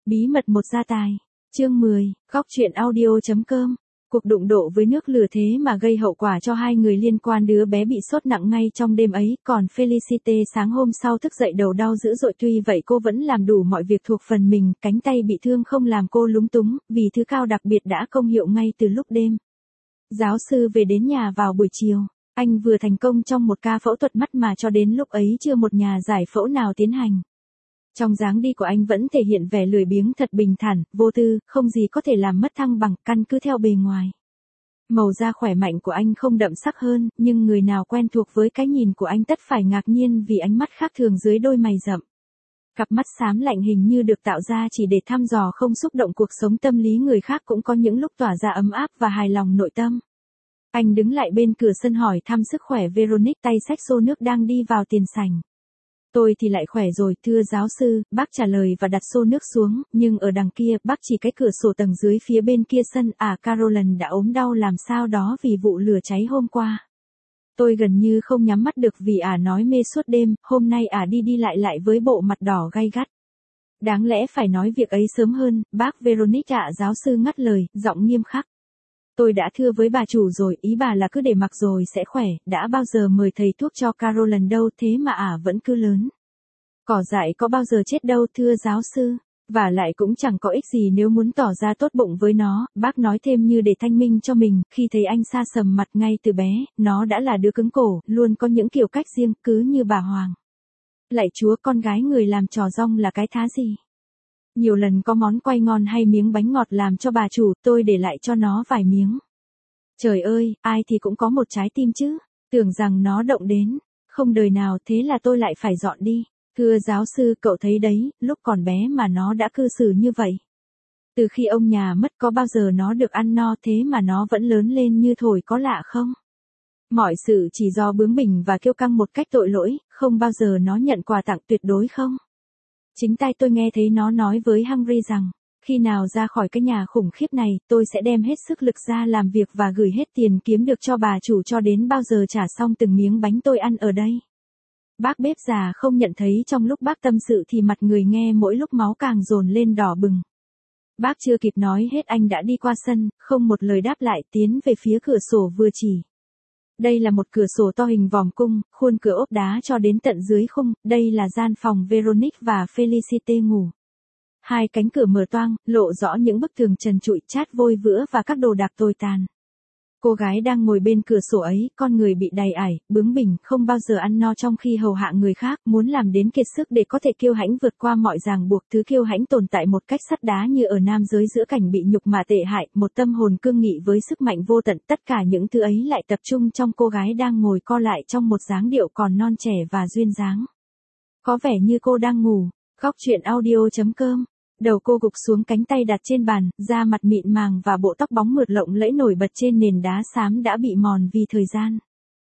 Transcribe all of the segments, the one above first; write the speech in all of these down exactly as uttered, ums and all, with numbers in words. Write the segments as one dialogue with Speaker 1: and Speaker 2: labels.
Speaker 1: Bí mật một gia tài. Chương mười, góc truyện audio.com. Cuộc đụng độ với nước lửa thế mà gây hậu quả cho hai người liên quan, đứa bé bị sốt nặng ngay trong đêm ấy, còn Felicite sáng hôm sau thức dậy đầu đau dữ dội, tuy vậy cô vẫn làm đủ mọi việc thuộc phần mình, cánh tay bị thương không làm cô lúng túng, vì thứ cao đặc biệt đã công hiệu ngay từ lúc đêm. Giáo sư về đến nhà vào buổi chiều, anh vừa thành công trong một ca phẫu thuật mắt mà cho đến lúc ấy chưa một nhà giải phẫu nào tiến hành. Trong dáng đi của anh vẫn thể hiện vẻ lười biếng thật bình thản, vô tư, không gì có thể làm mất thăng bằng, căn cứ theo bề ngoài. Màu da khỏe mạnh của anh không đậm sắc hơn, nhưng người nào quen thuộc với cái nhìn của anh tất phải ngạc nhiên vì ánh mắt khác thường dưới đôi mày rậm. Cặp mắt xám lạnh hình như được tạo ra chỉ để thăm dò không xúc động cuộc sống tâm lý người khác, cũng có những lúc tỏa ra ấm áp và hài lòng nội tâm. Anh đứng lại bên cửa sân hỏi thăm sức khỏe Veronique, tay xách xô nước đang đi vào tiền sảnh. Tôi thì lại khỏe rồi, thưa giáo sư, bác trả lời và đặt xô nước xuống, nhưng ở đằng kia, bác chỉ cái cửa sổ tầng dưới phía bên kia sân, à Caroline đã ốm đau làm sao đó vì vụ lửa cháy hôm qua. Tôi gần như không nhắm mắt được vì ả à nói mê suốt đêm, hôm nay ả à đi đi lại lại với bộ mặt đỏ gay gắt. Đáng lẽ phải nói việc ấy sớm hơn, bác Veronique ạ. Giáo sư ngắt lời, giọng nghiêm khắc. Tôi đã thưa với bà chủ rồi, ý bà là cứ để mặc rồi sẽ khỏe, đã bao giờ mời thầy thuốc cho Caroline đâu, thế mà ả à vẫn cứ lớn. Cỏ dại có bao giờ chết đâu thưa giáo sư, và lại cũng chẳng có ích gì nếu muốn tỏ ra tốt bụng với nó, bác nói thêm như để thanh minh cho mình, khi thấy anh sa sầm mặt ngay từ bé, nó đã là đứa cứng cổ, luôn có những kiểu cách riêng, cứ như bà Hoàng. Lạy Chúa, con gái người làm trò rong là cái thá gì? Nhiều lần có món quay ngon hay miếng bánh ngọt làm cho bà chủ, tôi để lại cho nó vài miếng. Trời ơi, ai thì cũng có một trái tim chứ, tưởng rằng nó động đến, không đời nào, thế là tôi lại phải dọn đi. Thưa giáo sư, cậu thấy đấy, lúc còn bé mà nó đã cư xử như vậy. Từ khi ông nhà mất có bao giờ nó được ăn no, thế mà nó vẫn lớn lên như thổi, có lạ không? Mọi sự chỉ do bướng bỉnh và kiêu căng một cách tội lỗi, không bao giờ nó nhận quà tặng tuyệt đối không? Chính tai tôi nghe thấy nó nói với Henry rằng, khi nào ra khỏi cái nhà khủng khiếp này, tôi sẽ đem hết sức lực ra làm việc và gửi hết tiền kiếm được cho bà chủ cho đến bao giờ trả xong từng miếng bánh tôi ăn ở đây. Bác bếp già không nhận thấy trong lúc bác tâm sự thì mặt người nghe mỗi lúc máu càng dồn lên đỏ bừng. Bác chưa kịp nói hết anh đã đi qua sân, không một lời đáp lại, tiến về phía cửa sổ vừa chỉ. Đây là một cửa sổ to hình vòm cung, khuôn cửa ốp đá cho đến tận dưới khung, đây là gian phòng Veronique và Felicite ngủ. Hai cánh cửa mở toang, lộ rõ những bức tường trần trụi, chát vôi vữa và các đồ đạc tồi tàn. Cô gái đang ngồi bên cửa sổ ấy, con người bị đầy ải, bướng bỉnh, không bao giờ ăn no trong khi hầu hạ người khác, muốn làm đến kiệt sức để có thể kiêu hãnh vượt qua mọi ràng buộc, thứ kiêu hãnh tồn tại một cách sắt đá như ở nam giới giữa cảnh bị nhục mạ tệ hại, một tâm hồn cương nghị với sức mạnh vô tận, tất cả những thứ ấy lại tập trung trong cô gái đang ngồi co lại trong một dáng điệu còn non trẻ và duyên dáng. Có vẻ như cô đang ngủ. Góc truyện audio.com. Đầu cô gục xuống, cánh tay đặt trên bàn, da mặt mịn màng và bộ tóc bóng mượt lộng lẫy nổi bật trên nền đá xám đã bị mòn vì thời gian.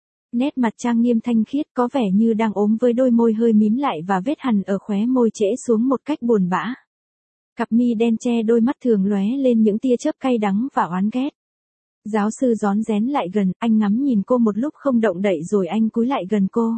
Speaker 1: Nét mặt trang nghiêm thanh khiết, có vẻ như đang ốm với đôi môi hơi mím lại và vết hằn ở khóe môi trễ xuống một cách buồn bã. Cặp mi đen che đôi mắt thường lóe lên những tia chớp cay đắng và oán ghét. Giáo sư rón rén lại gần, anh ngắm nhìn cô một lúc không động đậy rồi anh cúi lại gần cô.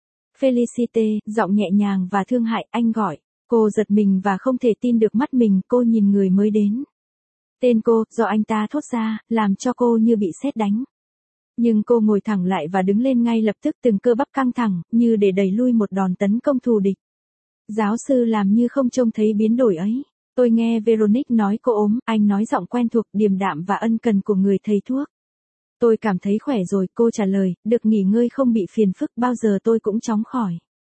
Speaker 1: Felicite, giọng nhẹ nhàng và thương hại, anh gọi. Cô giật mình và không thể tin được mắt mình, cô nhìn người mới đến. Tên cô, do anh ta thốt ra, làm cho cô như bị sét đánh. Nhưng cô ngồi thẳng lại và đứng lên ngay lập tức, từng cơ bắp căng thẳng, như để đẩy lui một đòn tấn công thù địch. Giáo sư làm như không trông thấy biến đổi ấy. Tôi nghe Veronique nói cô ốm, anh nói giọng quen thuộc, điềm đạm và ân cần của người thầy thuốc. Tôi cảm thấy khỏe rồi, cô trả lời, được nghỉ ngơi không bị phiền phức, bao giờ tôi cũng chóng khỏi.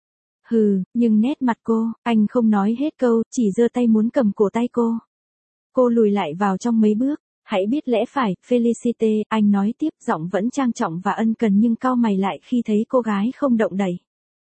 Speaker 1: Hừ, nhưng nét mặt cô, anh không nói hết câu, chỉ giơ tay muốn cầm cổ tay cô. Cô lùi lại vào trong mấy bước, hãy biết lẽ phải, Felicite, anh nói tiếp, giọng vẫn trang trọng và ân cần nhưng cau mày lại khi thấy cô gái không động đậy.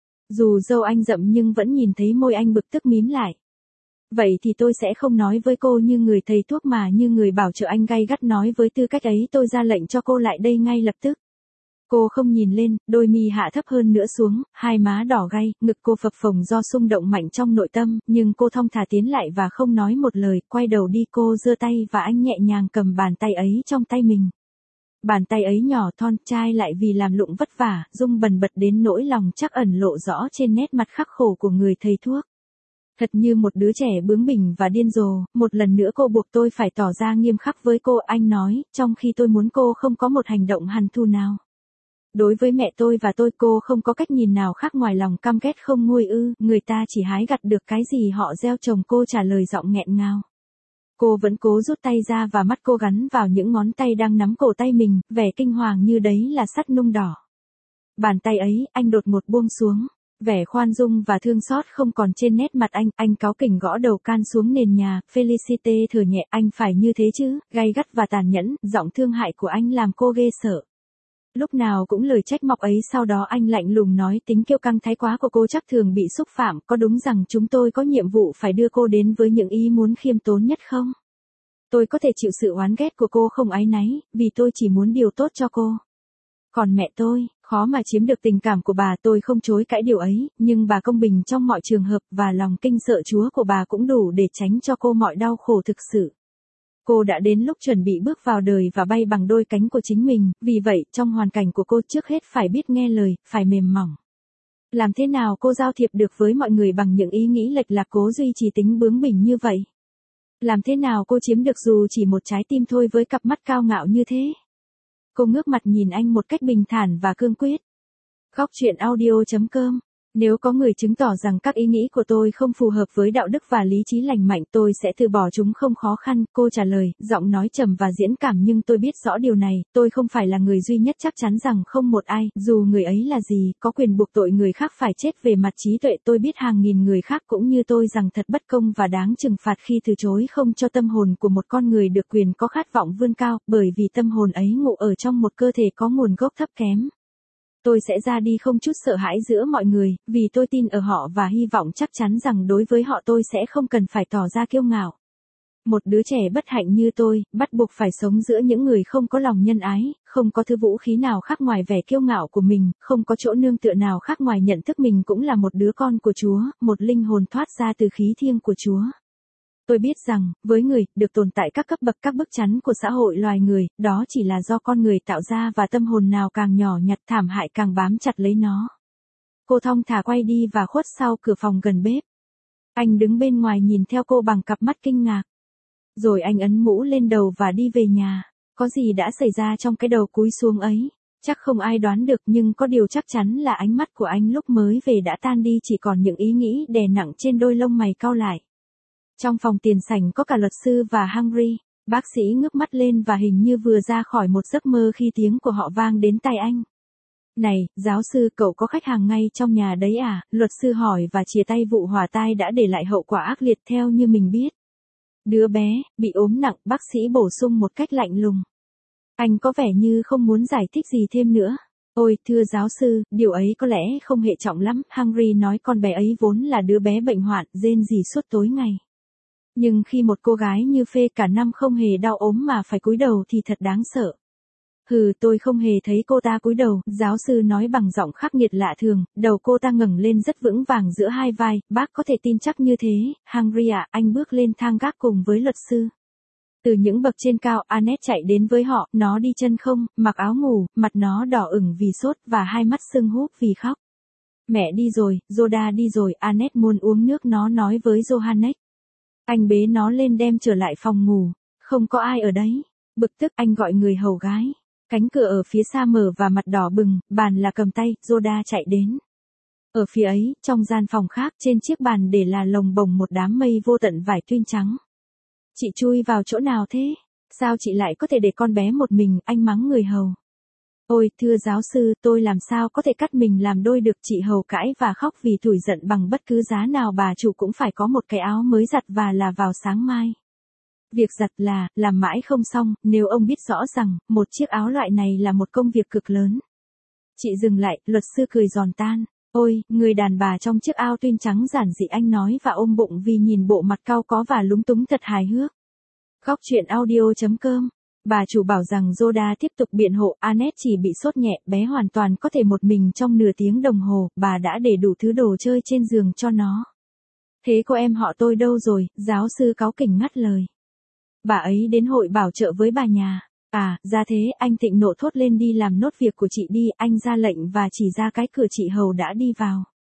Speaker 1: Dù râu anh rậm nhưng vẫn nhìn thấy môi anh bực tức mím lại. Vậy thì tôi sẽ không nói với cô như người thầy thuốc mà như người bảo trợ, anh gay gắt nói, với tư cách ấy tôi ra lệnh cho cô lại đây ngay lập tức. Cô không nhìn lên, đôi mi hạ thấp hơn nữa xuống, hai má đỏ gay, ngực cô phập phồng do xung động mạnh trong nội tâm, nhưng cô thong thả tiến lại và không nói một lời, quay đầu đi. Cô giơ tay và anh nhẹ nhàng cầm bàn tay ấy trong tay mình. Bàn tay ấy nhỏ thon, chai lại vì làm lụng vất vả, rung bần bật đến nỗi lòng chắc ẩn lộ rõ trên nét mặt khắc khổ của người thầy thuốc. Thật như một đứa trẻ bướng bỉnh và điên rồ, một lần nữa cô buộc tôi phải tỏ ra nghiêm khắc với cô, anh nói, trong khi tôi muốn cô không có một hành động hằn thu nào. Đối với mẹ tôi và tôi cô không có cách nhìn nào khác ngoài lòng căm ghét không nguôi ư, người ta chỉ hái gặt được cái gì họ gieo trồng, cô trả lời giọng nghẹn ngào. Cô vẫn cố rút tay ra và mắt cô gắn vào những ngón tay đang nắm cổ tay mình, vẻ kinh hoàng như đấy là sắt nung đỏ. Bàn tay ấy, anh đột ngột buông xuống. Vẻ khoan dung và thương xót không còn trên nét mặt anh, anh cáu kỉnh gõ đầu can xuống nền nhà, Felicite thở nhẹ, anh phải như thế chứ, gay gắt và tàn nhẫn, giọng thương hại của anh làm cô ghê sợ. Lúc nào cũng lời trách móc ấy, sau đó anh lạnh lùng nói, tính kiêu căng thái quá của cô chắc thường bị xúc phạm, có đúng rằng chúng tôi có nhiệm vụ phải đưa cô đến với những ý muốn khiêm tốn nhất không? Tôi có thể chịu sự oán ghét của cô không áy náy, vì tôi chỉ muốn điều tốt cho cô. Còn mẹ tôi, khó mà chiếm được tình cảm của bà, tôi không chối cãi điều ấy, nhưng bà công bình trong mọi trường hợp và lòng kinh sợ Chúa của bà cũng đủ để tránh cho cô mọi đau khổ thực sự. Cô đã đến lúc chuẩn bị bước vào đời và bay bằng đôi cánh của chính mình, vì vậy, trong hoàn cảnh của cô trước hết phải biết nghe lời, phải mềm mỏng. Làm thế nào cô giao thiệp được với mọi người bằng những ý nghĩ lệch lạc cố duy trì tính bướng bỉnh như vậy? Làm thế nào cô chiếm được dù chỉ một trái tim thôi với cặp mắt cao ngạo như thế? Cô ngước mặt nhìn anh một cách bình thản và cương quyết. Góc truyện audio chấm com. Nếu có người chứng tỏ rằng các ý nghĩ của tôi không phù hợp với đạo đức và lý trí lành mạnh, tôi sẽ từ bỏ chúng không khó khăn, cô trả lời, giọng nói trầm và diễn cảm, nhưng tôi biết rõ điều này, tôi không phải là người duy nhất chắc chắn rằng không một ai, dù người ấy là gì, có quyền buộc tội người khác phải chết về mặt trí tuệ. Tôi biết hàng nghìn người khác cũng như tôi rằng thật bất công và đáng trừng phạt khi từ chối không cho tâm hồn của một con người được quyền có khát vọng vươn cao, bởi vì tâm hồn ấy ngụ ở trong một cơ thể có nguồn gốc thấp kém. Tôi sẽ ra đi không chút sợ hãi giữa mọi người, vì tôi tin ở họ và hy vọng chắc chắn rằng đối với họ tôi sẽ không cần phải tỏ ra kiêu ngạo. Một đứa trẻ bất hạnh như tôi, bắt buộc phải sống giữa những người không có lòng nhân ái, không có thứ vũ khí nào khác ngoài vẻ kiêu ngạo của mình, không có chỗ nương tựa nào khác ngoài nhận thức mình cũng là một đứa con của Chúa, một linh hồn thoát ra từ khí thiêng của Chúa. Tôi biết rằng, với người, được tồn tại các cấp bậc các bức chắn của xã hội loài người, đó chỉ là do con người tạo ra và tâm hồn nào càng nhỏ nhặt thảm hại càng bám chặt lấy nó. Cô thong thả quay đi và khuất sau cửa phòng gần bếp. Anh đứng bên ngoài nhìn theo cô bằng cặp mắt kinh ngạc. Rồi anh ấn mũ lên đầu và đi về nhà. Có gì đã xảy ra trong cái đầu cúi xuống ấy? Chắc không ai đoán được, nhưng có điều chắc chắn là ánh mắt của anh lúc mới về đã tan đi, chỉ còn những ý nghĩ đè nặng trên đôi lông mày cau lại. Trong phòng tiền sảnh có cả luật sư và Henry. Bác sĩ ngước mắt lên và hình như vừa ra khỏi một giấc mơ khi tiếng của họ vang đến tai anh. Này, giáo sư, cậu có khách hàng ngay trong nhà đấy à? Luật sư hỏi và chia tay. Vụ hỏa tai đã để lại hậu quả ác liệt theo như mình biết. Đứa bé, bị ốm nặng, bác sĩ bổ sung một cách lạnh lùng. Anh có vẻ như không muốn giải thích gì thêm nữa. Ôi, thưa giáo sư, điều ấy có lẽ không hệ trọng lắm. Henry nói, con bé ấy vốn là đứa bé bệnh hoạn, rên rỉ suốt tối ngày. Nhưng khi một cô gái như Phê cả năm không hề đau ốm mà phải cúi đầu thì thật đáng sợ. Hừ, tôi không hề thấy cô ta cúi đầu, giáo sư nói bằng giọng khắc nghiệt lạ thường, đầu cô ta ngẩng lên rất vững vàng giữa hai vai, bác có thể tin chắc như thế. Henry ạ, anh bước lên thang gác cùng với luật sư. Từ những bậc trên cao, Annette chạy đến với họ, nó đi chân không, mặc áo ngủ, mặt nó đỏ ửng vì sốt và hai mắt sưng húp vì khóc. Mẹ đi rồi, Zoda đi rồi, Annette muốn uống nước, nó nói với Johannes. Anh bế nó lên đem trở lại phòng ngủ, không có ai ở đấy. Bực tức anh gọi người hầu gái. Cánh cửa ở phía xa mở và mặt đỏ bừng, bàn là cầm tay, Zoda chạy đến. Ở phía ấy, trong gian phòng khác, trên chiếc bàn để là lồng bồng một đám mây vô tận vải tuyên trắng. Chị chui vào chỗ nào thế? Sao chị lại có thể để con bé một mình? Anh mắng người hầu. Ôi, thưa giáo sư, tôi làm sao có thể cắt mình làm đôi được? Chị hầu cãi và khóc vì tủi giận. Bằng bất cứ giá nào bà chủ cũng phải có một cái áo mới giặt và là vào sáng mai. Việc giặt là, làm mãi không xong, nếu ông biết rõ rằng, một chiếc áo loại này là một công việc cực lớn. Chị dừng lại, luật sư cười giòn tan. Ôi, người đàn bà trong chiếc áo tuyên trắng giản dị, anh nói và ôm bụng vì nhìn bộ mặt cau có và lúng túng thật hài hước. Góc truyện audio chấm com. Bà chủ bảo rằng Zoda tiếp tục biện hộ, Annette chỉ bị sốt nhẹ, bé hoàn toàn có thể một mình trong nửa tiếng đồng hồ, bà đã để đủ thứ đồ chơi trên giường cho nó. Thế cô em họ tôi đâu rồi? Giáo sư cáu kỉnh ngắt lời. Bà ấy đến hội bảo trợ với bà nhà. À, ra thế, anh thịnh nộ thốt lên, đi làm nốt việc của chị đi, anh ra lệnh và chỉ ra cái cửa. Chị hầu đã đi vào.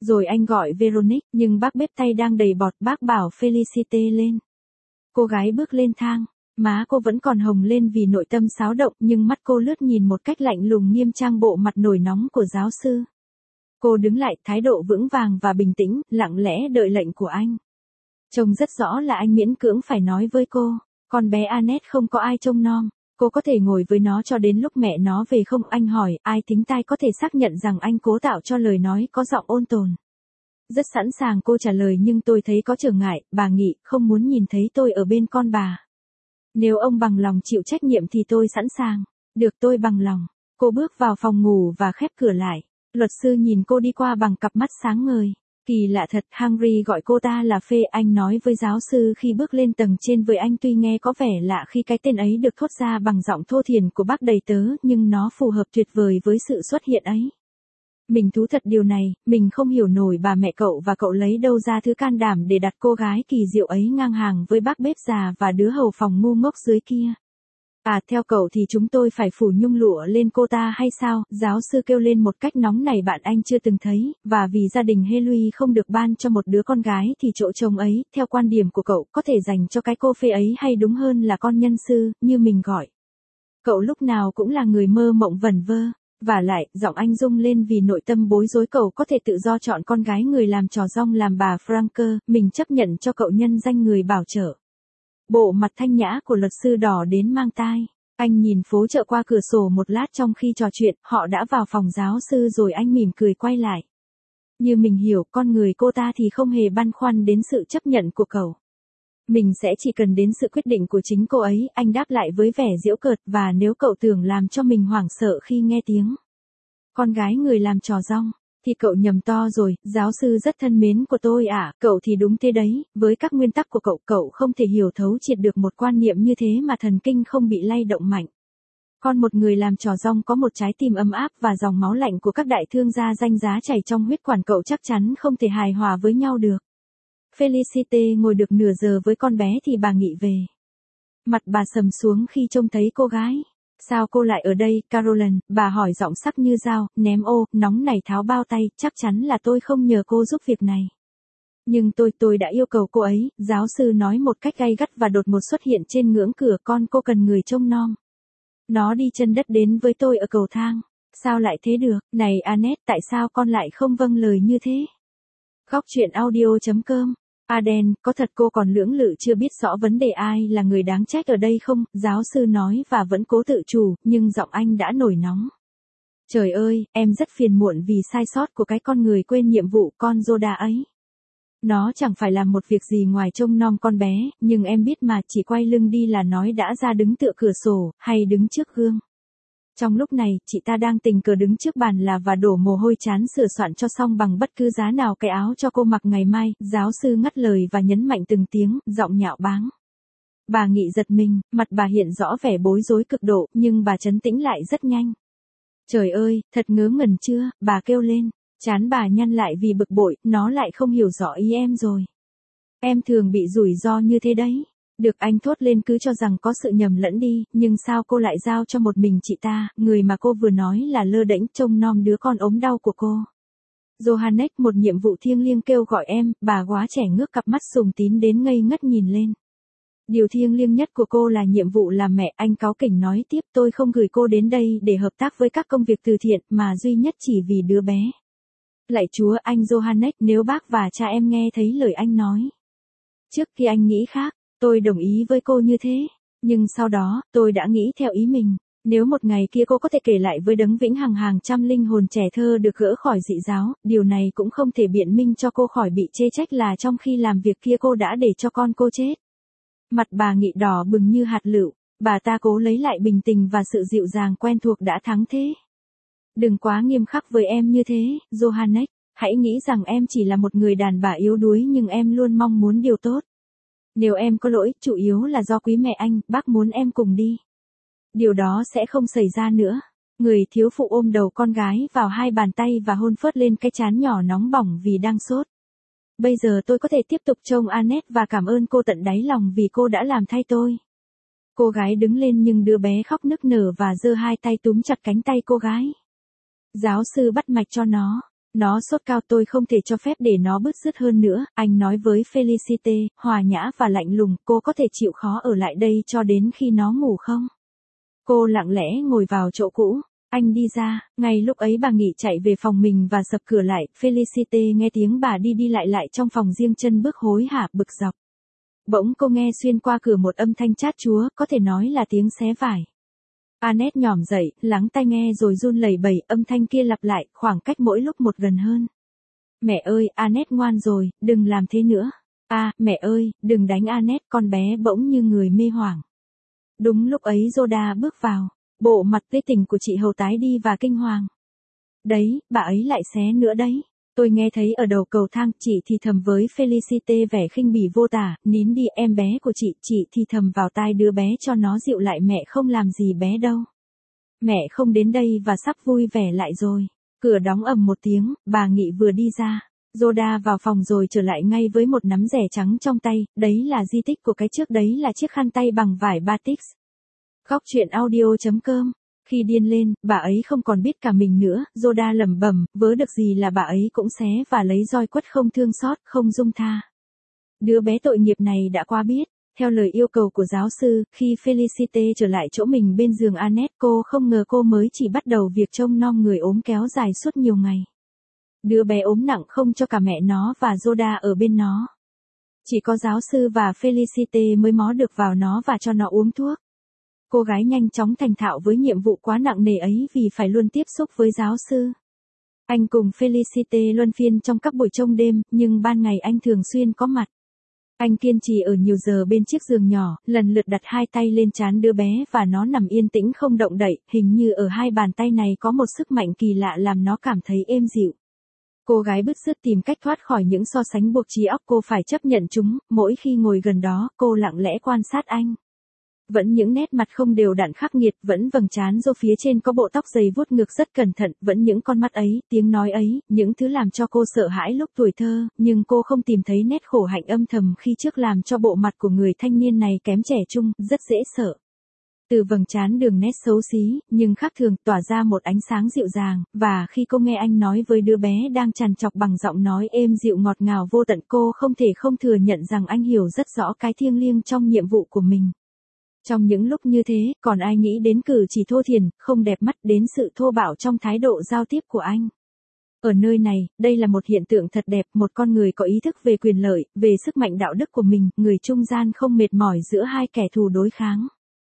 Speaker 1: Rồi anh gọi Veronique, nhưng bác bếp tay đang đầy bọt, bác bảo Felicite lên. Cô gái bước lên thang, má cô vẫn còn hồng lên vì nội tâm xáo động, nhưng mắt cô lướt nhìn một cách lạnh lùng nghiêm trang bộ mặt nổi nóng của giáo sư. Cô đứng lại, thái độ vững vàng và bình tĩnh, lặng lẽ đợi lệnh của anh. Trông rất rõ là anh miễn cưỡng phải nói với cô, con bé Annette không có ai trông nom, cô có thể ngồi với nó cho đến lúc mẹ nó về không? Anh hỏi, ai thính tai có thể xác nhận rằng anh cố tạo cho lời nói có giọng ôn tồn. Rất sẵn sàng, cô trả lời, nhưng tôi thấy có trở ngại, bà Nghị không muốn nhìn thấy tôi ở bên con bà. Nếu ông bằng lòng chịu trách nhiệm thì tôi sẵn sàng. Được, tôi bằng lòng. Cô bước vào phòng ngủ và khép cửa lại. Luật sư nhìn cô đi qua bằng cặp mắt sáng ngời. Kỳ lạ thật, Henry gọi cô ta là Phê, anh nói với giáo sư khi bước lên tầng trên với anh, tuy nghe có vẻ lạ khi cái tên ấy được thốt ra bằng giọng thô thiển của bác đầy tớ, nhưng nó phù hợp tuyệt vời với sự xuất hiện ấy. Mình thú thật điều này, mình không hiểu nổi bà mẹ cậu và cậu lấy đâu ra thứ can đảm để đặt cô gái kỳ diệu ấy ngang hàng với bác bếp già và đứa hầu phòng ngu ngốc dưới kia. À, theo cậu thì chúng tôi phải phủ nhung lụa lên cô ta hay sao? Giáo sư kêu lên một cách nóng nảy, bạn anh chưa từng thấy, và vì gia đình Henry không được ban cho một đứa con gái thì chỗ chồng ấy, theo quan điểm của cậu, có thể dành cho cái cô Phê ấy, hay đúng hơn là con nhân sư, như mình gọi. Cậu lúc nào cũng là người mơ mộng vẩn vơ. Vả lại, giọng anh rung lên vì nội tâm bối rối, cậu có thể tự do chọn con gái người làm trò rong làm bà Franker, mình chấp nhận cho cậu nhân danh người bảo trợ. Bộ mặt thanh nhã của luật sư đỏ đến mang tai. Anh nhìn phố chợ qua cửa sổ một lát trong khi trò chuyện, họ đã vào phòng giáo sư rồi anh mỉm cười quay lại. Như mình hiểu, con người cô ta thì không hề băn khoăn đến sự chấp nhận của cậu. Mình sẽ chỉ cần đến sự quyết định của chính cô ấy, anh đáp lại với vẻ giễu cợt, và nếu cậu tưởng làm cho mình hoảng sợ khi nghe tiếng con gái người làm trò rong, thì cậu nhầm to rồi, giáo sư rất thân mến của tôi ạ, à, cậu thì đúng thế đấy, với các nguyên tắc của cậu, cậu không thể hiểu thấu triệt được một quan niệm như thế mà thần kinh không bị lay động mạnh. Con một người làm trò rong có một trái tim ấm áp và dòng máu lạnh của các đại thương gia danh giá chảy trong huyết quản, cậu chắc chắn không thể hài hòa với nhau được. Felicite ngồi được nửa giờ với con bé thì bà Nghị về. Mặt bà sầm xuống khi trông thấy cô gái. Sao cô lại ở đây, Caroline? Bà hỏi giọng sắc như dao, ném ô, nóng nảy tháo bao tay, chắc chắn là tôi không nhờ cô giúp việc này. Nhưng tôi, tôi đã yêu cầu cô ấy, giáo sư nói một cách gay gắt và đột ngột xuất hiện trên ngưỡng cửa, con cô cần người trông nom. Nó đi chân đất đến với tôi ở cầu thang. Sao lại thế được? Này Annette, tại sao con lại không vâng lời như thế? Góc truyện audio chấm com. Aden, có thật cô còn lưỡng lự chưa biết rõ vấn đề ai là người đáng trách ở đây không? Giáo sư nói và vẫn cố tự chủ, nhưng giọng anh đã nổi nóng. Trời ơi, em rất phiền muộn vì sai sót của cái con người quên nhiệm vụ con Zoda ấy. Nó chẳng phải làm một việc gì ngoài trông nom con bé, nhưng em biết mà, chỉ quay lưng đi là nói đã ra đứng tựa cửa sổ, hay đứng trước gương. Trong lúc này, chị ta đang tình cờ đứng trước bàn là và đổ mồ hôi chán sửa soạn cho xong bằng bất cứ giá nào cái áo cho cô mặc ngày mai, giáo sư ngắt lời và nhấn mạnh từng tiếng, giọng nhạo báng. Bà Nghị giật mình, mặt bà hiện rõ vẻ bối rối cực độ, nhưng bà trấn tĩnh lại rất nhanh. Trời ơi, thật ngớ ngẩn chưa, bà kêu lên, trán bà nhăn lại vì bực bội, nó lại không hiểu rõ ý em rồi. Em thường bị rủi ro như thế đấy. Được, anh thốt lên, cứ cho rằng có sự nhầm lẫn đi, nhưng sao cô lại giao cho một mình chị ta, người mà cô vừa nói là lơ đễnh trông nom đứa con ốm đau của cô. Johannes, một nhiệm vụ thiêng liêng kêu gọi em, bà quá trẻ ngước cặp mắt sùng tín đến ngây ngất nhìn lên. Điều thiêng liêng nhất của cô là nhiệm vụ làm mẹ, anh cáu kỉnh nói tiếp, tôi không gửi cô đến đây để hợp tác với các công việc từ thiện, mà duy nhất chỉ vì đứa bé. Lạy Chúa, anh Johannes, nếu bác và cha em nghe thấy lời anh nói. Trước khi anh nghĩ khác, tôi đồng ý với cô như thế, nhưng sau đó, tôi đã nghĩ theo ý mình. Nếu một ngày kia cô có thể kể lại với đấng vĩnh hằng hàng trăm linh hồn trẻ thơ được gỡ khỏi dị giáo, điều này cũng không thể biện minh cho cô khỏi bị chê trách là trong khi làm việc kia cô đã để cho con cô chết. Mặt bà Nghị đỏ bừng như hạt lựu, bà ta cố lấy lại bình tĩnh và sự dịu dàng quen thuộc đã thắng thế. Đừng quá nghiêm khắc với em như thế, Johannes, hãy nghĩ rằng em chỉ là một người đàn bà yếu đuối nhưng em luôn mong muốn điều tốt. Nếu em có lỗi, chủ yếu là do quý mẹ anh, bác muốn em cùng đi. Điều đó sẽ không xảy ra nữa. Người thiếu phụ ôm đầu con gái vào hai bàn tay và hôn phớt lên cái trán nhỏ nóng bỏng vì đang sốt. Bây giờ tôi có thể tiếp tục trông Annette và cảm ơn cô tận đáy lòng vì cô đã làm thay tôi. Cô gái đứng lên nhưng đứa bé khóc nức nở và giơ hai tay túm chặt cánh tay cô gái. Giáo sư bắt mạch cho nó. Nó sốt cao, tôi không thể cho phép để nó bứt rứt hơn nữa, anh nói với Felicite, hòa nhã và lạnh lùng, cô có thể chịu khó ở lại đây cho đến khi nó ngủ không? Cô lặng lẽ ngồi vào chỗ cũ. Anh đi ra, ngay lúc ấy bà Nghị chạy về phòng mình và sập cửa lại, Felicite nghe tiếng bà đi đi lại lại trong phòng riêng, chân bước hối hả, bực dọc. Bỗng cô nghe xuyên qua cửa một âm thanh chát chúa, có thể nói là tiếng xé vải. Annette nhỏm dậy, lắng tai nghe rồi run lẩy bẩy, âm thanh kia lặp lại, khoảng cách mỗi lúc một gần hơn. Mẹ ơi, Annette ngoan rồi, đừng làm thế nữa. À, mẹ ơi, đừng đánh Annette, con bé bỗng như người mê hoảng. Đúng lúc ấy Rhoda bước vào, bộ mặt tươi tỉnh của chị hầu tái đi và kinh hoàng. Đấy, bà ấy lại xé nữa đấy. Tôi nghe thấy ở đầu cầu thang, chị thì thầm với Felicite vẻ khinh bỉ vô tả, nín đi em bé của chị, chị thì thầm vào tai đứa bé cho nó dịu lại, mẹ không làm gì bé đâu. Mẹ không đến đây và sắp vui vẻ lại rồi. Cửa đóng ầm một tiếng, bà Nghị vừa đi ra. Rhoda vào phòng rồi trở lại ngay với một nắm rẻ trắng trong tay, đấy là di tích của cái trước, đấy là chiếc khăn tay bằng vải batik. Góc truyện audio chấm com. Khi điên lên, bà ấy không còn biết cả mình nữa, Rhoda lẩm bẩm, vớ được gì là bà ấy cũng xé và lấy roi quất, không thương xót, không dung tha. Đứa bé tội nghiệp này đã quá biết. Theo lời yêu cầu của giáo sư, khi Felicite trở lại chỗ mình bên giường Annette, cô không ngờ cô mới chỉ bắt đầu việc trông nom người ốm kéo dài suốt nhiều ngày. Đứa bé ốm nặng không cho cả mẹ nó và Rhoda ở bên nó. Chỉ có giáo sư và Felicite mới mó được vào nó và cho nó uống thuốc. Cô gái nhanh chóng thành thạo với nhiệm vụ quá nặng nề ấy vì phải luôn tiếp xúc với giáo sư. Anh cùng Felicite luân phiên trong các buổi trông đêm, nhưng ban ngày anh thường xuyên có mặt. Anh kiên trì ở nhiều giờ bên chiếc giường nhỏ, lần lượt đặt hai tay lên trán đứa bé và nó nằm yên tĩnh không động đậy, hình như ở hai bàn tay này có một sức mạnh kỳ lạ làm nó cảm thấy êm dịu. Cô gái bứt rứt tìm cách thoát khỏi những so sánh buộc trí óc cô phải chấp nhận chúng, mỗi khi ngồi gần đó, cô lặng lẽ quan sát anh. Vẫn những nét mặt không đều đặn khắc nghiệt, vẫn vầng trán rô phía trên có bộ tóc dày vuốt ngược rất cẩn thận, vẫn những con mắt ấy, tiếng nói ấy, những thứ làm cho cô sợ hãi lúc tuổi thơ, nhưng cô không tìm thấy nét khổ hạnh âm thầm khi trước làm cho bộ mặt của người thanh niên này kém trẻ trung, rất dễ sợ. Từ vầng trán đường nét xấu xí, nhưng khác thường, tỏa ra một ánh sáng dịu dàng, và khi cô nghe anh nói với đứa bé đang trằn trọc bằng giọng nói êm dịu ngọt ngào vô tận, cô không thể không thừa nhận rằng anh hiểu rất rõ cái thiêng liêng trong nhiệm vụ của mình. Trong những lúc như thế, còn ai nghĩ đến cử chỉ thô thiển, không đẹp mắt, đến sự thô bạo trong thái độ giao tiếp của anh. Ở nơi này, đây là một hiện tượng thật đẹp, một con người có ý thức về quyền lợi, về sức mạnh đạo đức của mình, người trung gian không mệt mỏi giữa hai kẻ thù đối kháng.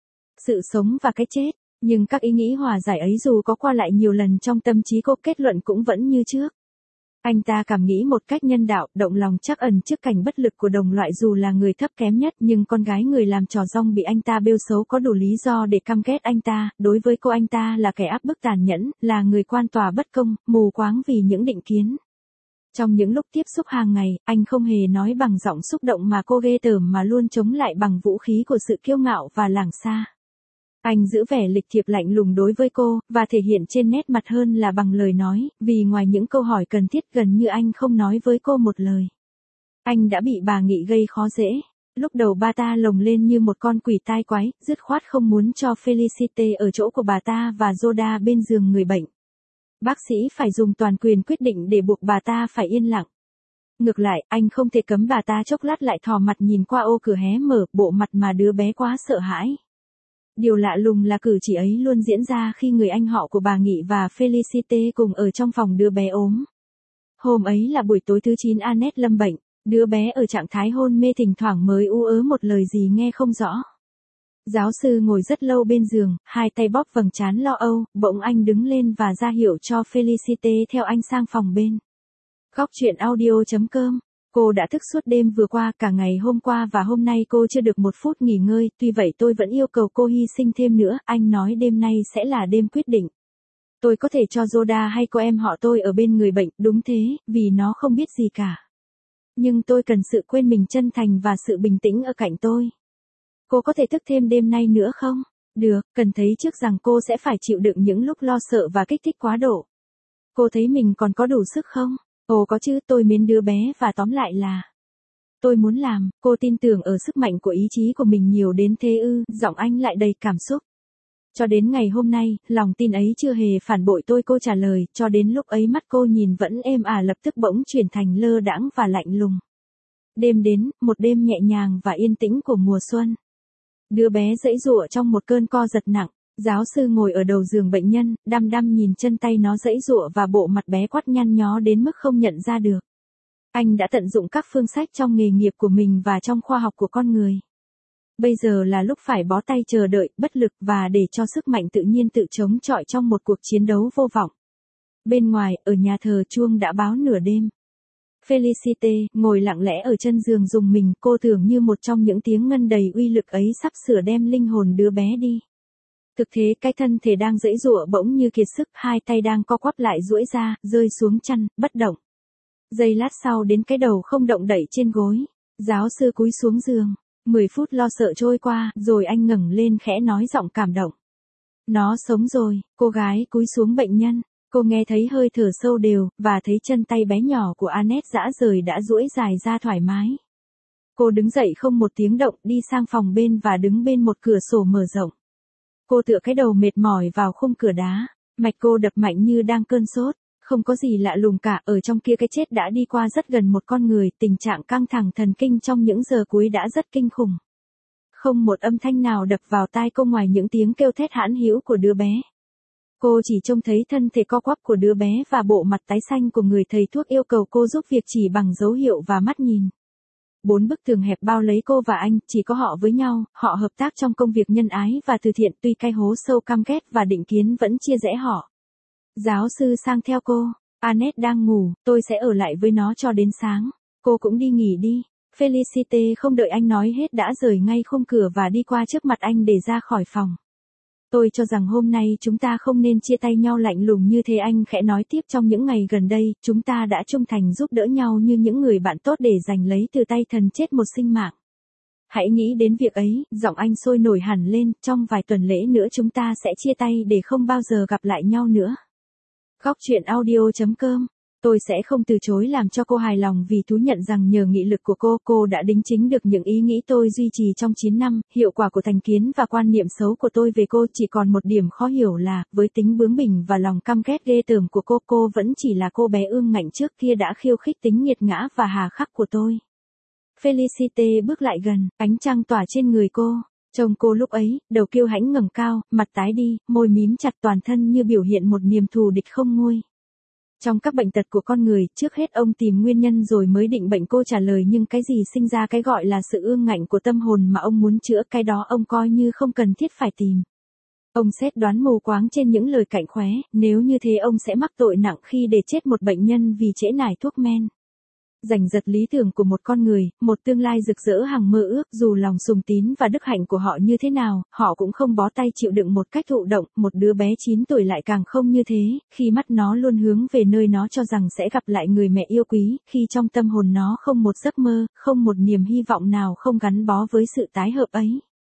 Speaker 1: Sự sống và cái chết, nhưng các ý nghĩ hòa giải ấy dù có qua lại nhiều lần trong tâm trí cô, kết luận cũng vẫn như trước. Anh ta cảm nghĩ một cách nhân đạo, động lòng trắc ẩn trước cảnh bất lực của đồng loại dù là người thấp kém nhất, nhưng con gái người làm trò rong bị anh ta bêu xấu có đủ lý do để căm ghét anh ta, đối với cô anh ta là kẻ áp bức tàn nhẫn, là người quan tòa bất công, mù quáng vì những định kiến. Trong những lúc tiếp xúc hàng ngày, anh không hề nói bằng giọng xúc động mà cô ghê tởm mà luôn chống lại bằng vũ khí của sự kiêu ngạo và lảng xa. Anh giữ vẻ lịch thiệp lạnh lùng đối với cô, và thể hiện trên nét mặt hơn là bằng lời nói, vì ngoài những câu hỏi cần thiết gần như anh không nói với cô một lời. Anh đã bị bà Nghị gây khó dễ. Lúc đầu bà ta lồng lên như một con quỷ tai quái, dứt khoát không muốn cho Felicite ở chỗ của bà ta và Rhoda bên giường người bệnh. Bác sĩ phải dùng toàn quyền quyết định để buộc bà ta phải yên lặng. Ngược lại, anh không thể cấm bà ta chốc lát lại thò mặt nhìn qua ô cửa hé mở, bộ mặt mà đứa bé quá sợ hãi. Điều lạ lùng là cử chỉ ấy luôn diễn ra khi người anh họ của bà Nghị và Felicite cùng ở trong phòng đứa bé ốm. Hôm ấy là buổi tối thứ chín Annette lâm bệnh, đứa bé ở trạng thái hôn mê, thỉnh thoảng mới ú ớ một lời gì nghe không rõ. Giáo sư ngồi rất lâu bên giường, hai tay bóp vầng trán lo âu, bỗng anh đứng lên và ra hiệu cho Felicite theo anh sang phòng bên. Góc truyện audio chấm com. Cô đã thức suốt đêm vừa qua, cả ngày hôm qua và hôm nay cô chưa được một phút nghỉ ngơi, tuy vậy tôi vẫn yêu cầu cô hy sinh thêm nữa, anh nói đêm nay sẽ là đêm quyết định. Tôi có thể cho Rhoda hay cô em họ tôi ở bên người bệnh, đúng thế, vì nó không biết gì cả. Nhưng tôi cần sự quên mình chân thành và sự bình tĩnh ở cạnh tôi. Cô có thể thức thêm đêm nay nữa không? Được, cần thấy trước rằng cô sẽ phải chịu đựng những lúc lo sợ và kích thích quá độ. Cô thấy mình còn có đủ sức không? Ồ có chứ, tôi mến đứa bé và tóm lại là tôi muốn làm. Cô tin tưởng ở sức mạnh của ý chí của mình nhiều đến thế ư? Giọng anh lại đầy cảm xúc. Cho đến ngày hôm nay, lòng tin ấy chưa hề phản bội tôi, cô trả lời, cho đến lúc ấy mắt cô nhìn vẫn êm ả lập tức bỗng chuyển thành lơ đãng và lạnh lùng. Đêm đến, một đêm nhẹ nhàng và yên tĩnh của mùa xuân. Đứa bé giãy giụa trong một cơn co giật nặng, giáo sư ngồi ở đầu giường bệnh nhân, đăm đăm nhìn chân tay nó giãy giụa và bộ mặt bé quắt nhăn nhó đến mức không nhận ra được. Anh đã tận dụng các phương sách trong nghề nghiệp của mình và trong khoa học của con người. Bây giờ là lúc phải bó tay chờ đợi, bất lực và để cho sức mạnh tự nhiên tự chống chọi trong một cuộc chiến đấu vô vọng. Bên ngoài, ở nhà thờ chuông đã báo nửa đêm. Felicité, ngồi lặng lẽ ở chân giường rùng mình, cô tưởng như một trong những tiếng ngân đầy uy lực ấy sắp sửa đem linh hồn đứa bé đi. Thực thế cái thân thể đang giãy giụa bỗng như kiệt sức, hai tay đang co quắp lại duỗi ra, rơi xuống chăn, bất động. Giây lát sau đến cái đầu không động đậy trên gối. Giáo sư cúi xuống giường. Mười phút lo sợ trôi qua, rồi anh ngẩng lên khẽ nói giọng cảm động. Nó sống rồi, cô gái cúi xuống bệnh nhân. Cô nghe thấy hơi thở sâu đều, và thấy chân tay bé nhỏ của Annette rã rời đã duỗi dài ra thoải mái. Cô đứng dậy không một tiếng động, đi sang phòng bên và đứng bên một cửa sổ mở rộng. Cô tựa cái đầu mệt mỏi vào khung cửa đá, mạch cô đập mạnh như đang cơn sốt. Không có gì lạ lùng cả, ở trong kia cái chết đã đi qua rất gần một con người, tình trạng căng thẳng thần kinh trong những giờ cuối đã rất kinh khủng. Không một âm thanh nào đập vào tai cô ngoài những tiếng kêu thét hãn hữu của đứa bé. Cô chỉ trông thấy thân thể co quắp của đứa bé và bộ mặt tái xanh của người thầy thuốc yêu cầu cô giúp việc chỉ bằng dấu hiệu và mắt nhìn. Bốn bức tường hẹp bao lấy cô và anh, chỉ có họ với nhau, họ hợp tác trong công việc nhân ái và từ thiện, tuy cái hố sâu căm ghét và định kiến vẫn chia rẽ họ. Giáo sư sang theo cô. Annette đang ngủ, tôi sẽ ở lại với nó cho đến sáng. Cô cũng đi nghỉ đi. Felicité không đợi anh nói hết đã rời ngay khung cửa và đi qua trước mặt anh để ra khỏi phòng. Tôi cho rằng hôm nay chúng ta không nên chia tay nhau lạnh lùng như thế, anh khẽ nói tiếp, trong những ngày gần đây, chúng ta đã trung thành giúp đỡ nhau như những người bạn tốt để giành lấy từ tay thần chết một sinh mạng. Hãy nghĩ đến việc ấy, giọng anh sôi nổi hẳn lên, trong vài tuần lễ nữa chúng ta sẽ chia tay để không bao giờ gặp lại nhau nữa. Góc chuyện audio chấm com. Tôi sẽ không từ chối làm cho cô hài lòng vì thú nhận rằng nhờ nghị lực của cô, cô đã đính chính được những ý nghĩ tôi duy trì trong chín năm, hiệu quả của thành kiến và quan niệm xấu của tôi về cô. Chỉ còn một điểm khó hiểu là, với tính bướng bỉnh và lòng căm ghét ghê tởm của cô, cô vẫn chỉ là cô bé ương ngạnh trước kia đã khiêu khích tính nghiệt ngã và hà khắc của tôi. Felicité bước lại gần, ánh trăng tỏa trên người cô. Trông cô lúc ấy, đầu kiêu hãnh ngẩng cao, mặt tái đi, môi mím chặt, toàn thân như biểu hiện một niềm thù địch không nguôi. Trong các bệnh tật của con người, trước hết ông tìm nguyên nhân rồi mới định bệnh, cô trả lời, nhưng cái gì sinh ra cái gọi là sự ương ngạnh của tâm hồn mà ông muốn chữa, cái đó ông coi như không cần thiết phải tìm. Ông xét đoán mù quáng trên những lời cạnh khóe, nếu như thế ông sẽ mắc tội nặng khi để chết một bệnh nhân vì trễ nải thuốc men. Giành giật lý tưởng của một con người, một tương lai rực rỡ hằng mơ ước, dù lòng sùng tín và đức hạnh của họ như thế nào, họ cũng không bó tay chịu đựng một cách thụ động. Một đứa bé chín tuổi lại càng không như thế, khi mắt nó luôn hướng về nơi nó cho rằng sẽ gặp lại người mẹ yêu quý, khi trong tâm hồn nó không một giấc mơ, không một niềm hy vọng nào không gắn bó với sự tái hợp ấy.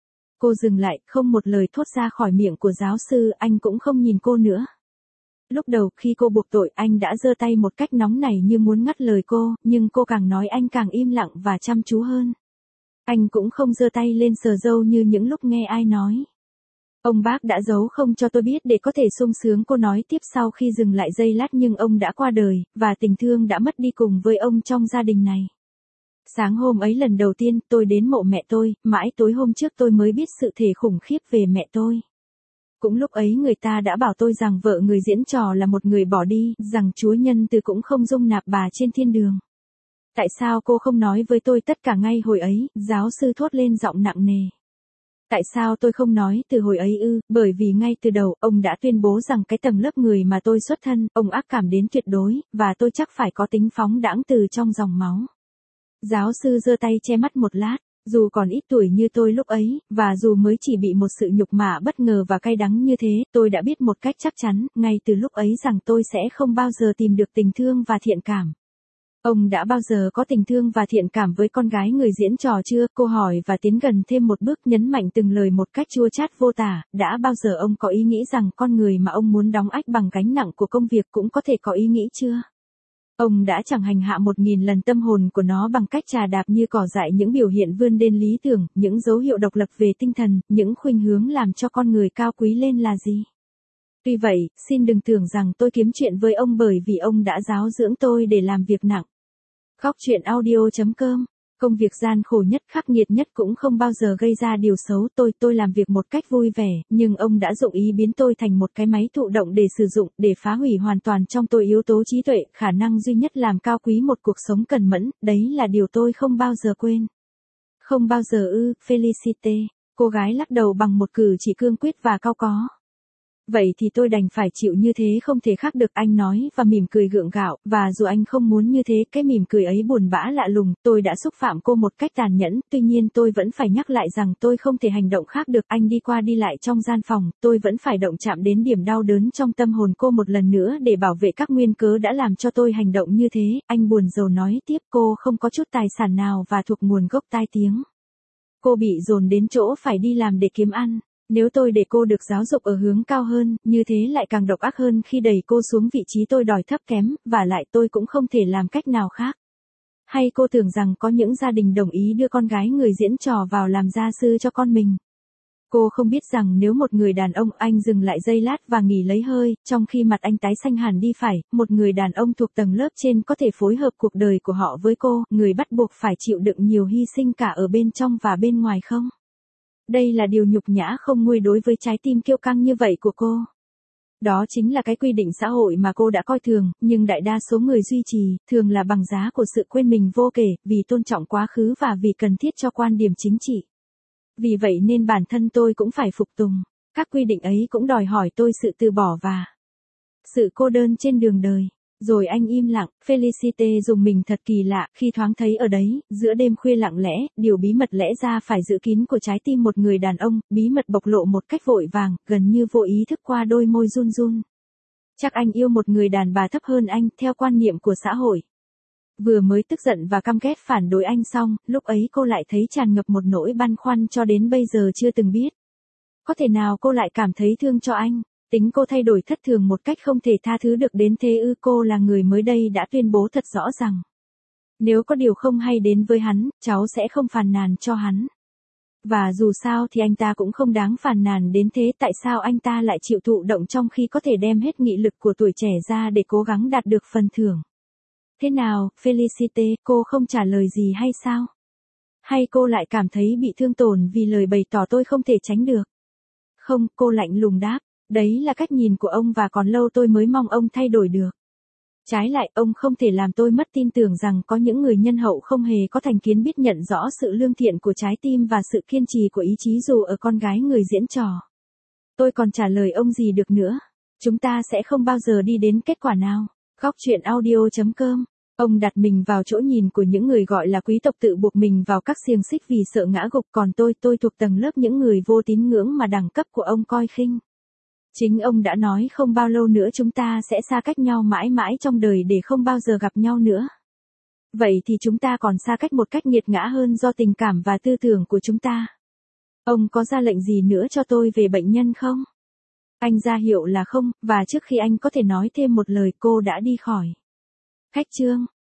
Speaker 1: Cô dừng lại, không một lời thốt ra khỏi miệng của giáo sư, anh cũng không nhìn cô nữa. Lúc đầu khi cô buộc tội, anh đã giơ tay một cách nóng nảy như muốn ngắt lời cô, nhưng cô càng nói anh càng im lặng và chăm chú hơn. Anh cũng không giơ tay lên sờ râu như những lúc nghe ai nói. Ông bác đã giấu không cho tôi biết để có thể sung sướng, cô nói tiếp sau khi dừng lại giây lát, nhưng ông đã qua đời, và tình thương đã mất đi cùng với ông trong gia đình này. Sáng hôm ấy lần đầu tiên tôi đến mộ mẹ tôi, mãi tối hôm trước tôi mới biết sự thể khủng khiếp về mẹ tôi. Cũng lúc ấy người ta đã bảo tôi rằng vợ người diễn trò là một người bỏ đi, rằng Chúa nhân từ cũng không dung nạp bà trên thiên đường. Tại sao cô không nói với tôi tất cả ngay hồi ấy, giáo sư thốt lên giọng nặng nề. Tại sao tôi không nói từ hồi ấy ư, bởi vì ngay từ đầu, ông đã tuyên bố rằng cái tầng lớp người mà tôi xuất thân, ông ác cảm đến tuyệt đối, và tôi chắc phải có tính phóng đãng từ trong dòng máu. Giáo sư giơ tay che mắt một lát. Dù còn ít tuổi như tôi lúc ấy, và dù mới chỉ bị một sự nhục mạ bất ngờ và cay đắng như thế, tôi đã biết một cách chắc chắn, ngay từ lúc ấy rằng tôi sẽ không bao giờ tìm được tình thương và thiện cảm. Ông đã bao giờ có tình thương và thiện cảm với con gái người diễn trò chưa? Cô hỏi và tiến gần thêm một bước, nhấn mạnh từng lời một cách chua chát vô tả. Đã bao giờ ông có ý nghĩ rằng con người mà ông muốn đóng ách bằng gánh nặng của công việc cũng có thể có ý nghĩ chưa? Ông đã chẳng hành hạ một nghìn lần tâm hồn của nó bằng cách trà đạp như cỏ dại những biểu hiện vươn đến lý tưởng, những dấu hiệu độc lập về tinh thần, những khuynh hướng làm cho con người cao quý lên là gì. Tuy vậy, xin đừng tưởng rằng tôi kiếm chuyện với ông bởi vì ông đã giáo dưỡng tôi để làm việc nặng. Góc chuyện audio chấm com. Công việc gian khổ nhất, khắc nghiệt nhất cũng không bao giờ gây ra điều xấu. Tôi, tôi làm việc một cách vui vẻ, nhưng ông đã dụng ý biến tôi thành một cái máy thụ động để sử dụng, để phá hủy hoàn toàn trong tôi yếu tố trí tuệ, khả năng duy nhất làm cao quý một cuộc sống cần mẫn, đấy là điều tôi không bao giờ quên. Không bao giờ ư, Felicite. Cô gái lắc đầu bằng một cử chỉ cương quyết và cau có. Vậy thì tôi đành phải chịu như thế không thể khác được, anh nói và mỉm cười gượng gạo, và dù anh không muốn như thế, cái mỉm cười ấy buồn bã lạ lùng, tôi đã xúc phạm cô một cách tàn nhẫn, tuy nhiên tôi vẫn phải nhắc lại rằng tôi không thể hành động khác được. Anh đi qua đi lại trong gian phòng, tôi vẫn phải động chạm đến điểm đau đớn trong tâm hồn cô một lần nữa để bảo vệ các nguyên cớ đã làm cho tôi hành động như thế. Anh buồn rầu nói tiếp, cô không có chút tài sản nào và thuộc nguồn gốc tai tiếng. Cô bị dồn đến chỗ phải đi làm để kiếm ăn. Nếu tôi để cô được giáo dục ở hướng cao hơn, như thế lại càng độc ác hơn khi đẩy cô xuống vị trí tôi đòi thấp kém, và lại tôi cũng không thể làm cách nào khác. Hay cô tưởng rằng có những gia đình đồng ý đưa con gái người diễn trò vào làm gia sư cho con mình? Cô không biết rằng nếu một người đàn ông, anh dừng lại giây lát và nghỉ lấy hơi, trong khi mặt anh tái xanh hẳn đi phải, một người đàn ông thuộc tầng lớp trên có thể phối hợp cuộc đời của họ với cô, người bắt buộc phải chịu đựng nhiều hy sinh cả ở bên trong và bên ngoài không? Đây là điều nhục nhã không nguôi đối với trái tim kiêu căng như vậy của cô. Đó chính là cái quy định xã hội mà cô đã coi thường, nhưng đại đa số người duy trì, thường là bằng giá của sự quên mình vô kể, vì tôn trọng quá khứ và vì cần thiết cho quan điểm chính trị. Vì vậy nên bản thân tôi cũng phải phục tùng. Các quy định ấy cũng đòi hỏi tôi sự từ bỏ và sự cô đơn trên đường đời. Rồi anh im lặng, Felicite dùng mình thật kỳ lạ khi thoáng thấy ở đấy, giữa đêm khuya lặng lẽ, điều bí mật lẽ ra phải giữ kín của trái tim một người đàn ông, bí mật bộc lộ một cách vội vàng, gần như vô ý thức qua đôi môi run run. Chắc anh yêu một người đàn bà thấp hơn anh, theo quan niệm của xã hội. Vừa mới tức giận và căm ghét phản đối anh xong, lúc ấy cô lại thấy tràn ngập một nỗi băn khoăn cho đến bây giờ chưa từng biết. Có thể nào cô lại cảm thấy thương cho anh? Tính cô thay đổi thất thường một cách không thể tha thứ được đến thế ư? Cô là người mới đây đã tuyên bố thật rõ rằng nếu có điều không hay đến với hắn, cháu sẽ không phàn nàn cho hắn. Và dù sao thì anh ta cũng không đáng phàn nàn đến thế, tại sao anh ta lại chịu thụ động trong khi có thể đem hết nghị lực của tuổi trẻ ra để cố gắng đạt được phần thưởng? Thế nào, Felicite, cô không trả lời gì hay sao? Hay cô lại cảm thấy bị thương tổn vì lời bày tỏ tôi không thể tránh được? Không, cô lạnh lùng đáp. Đấy là cách nhìn của ông và còn lâu tôi mới mong ông thay đổi được. Trái lại, ông không thể làm tôi mất tin tưởng rằng có những người nhân hậu không hề có thành kiến biết nhận rõ sự lương thiện của trái tim và sự kiên trì của ý chí dù ở con gái người diễn trò. Tôi còn trả lời ông gì được nữa? Chúng ta sẽ không bao giờ đi đến kết quả nào. Góc chuyện audio chấm com. Ông đặt mình vào chỗ nhìn của những người gọi là quý tộc tự buộc mình vào các xiềng xích vì sợ ngã gục, còn tôi, tôi thuộc tầng lớp những người vô tín ngưỡng mà đẳng cấp của ông coi khinh. Chính ông đã nói không bao lâu nữa chúng ta sẽ xa cách nhau mãi mãi trong đời để không bao giờ gặp nhau nữa. Vậy thì chúng ta còn xa cách một cách nghiệt ngã hơn do tình cảm và tư tưởng của chúng ta. Ông có ra lệnh gì nữa cho tôi về bệnh nhân không? Anh ra hiệu là không, và trước khi anh có thể nói thêm một lời cô đã đi khỏi. Khách trương.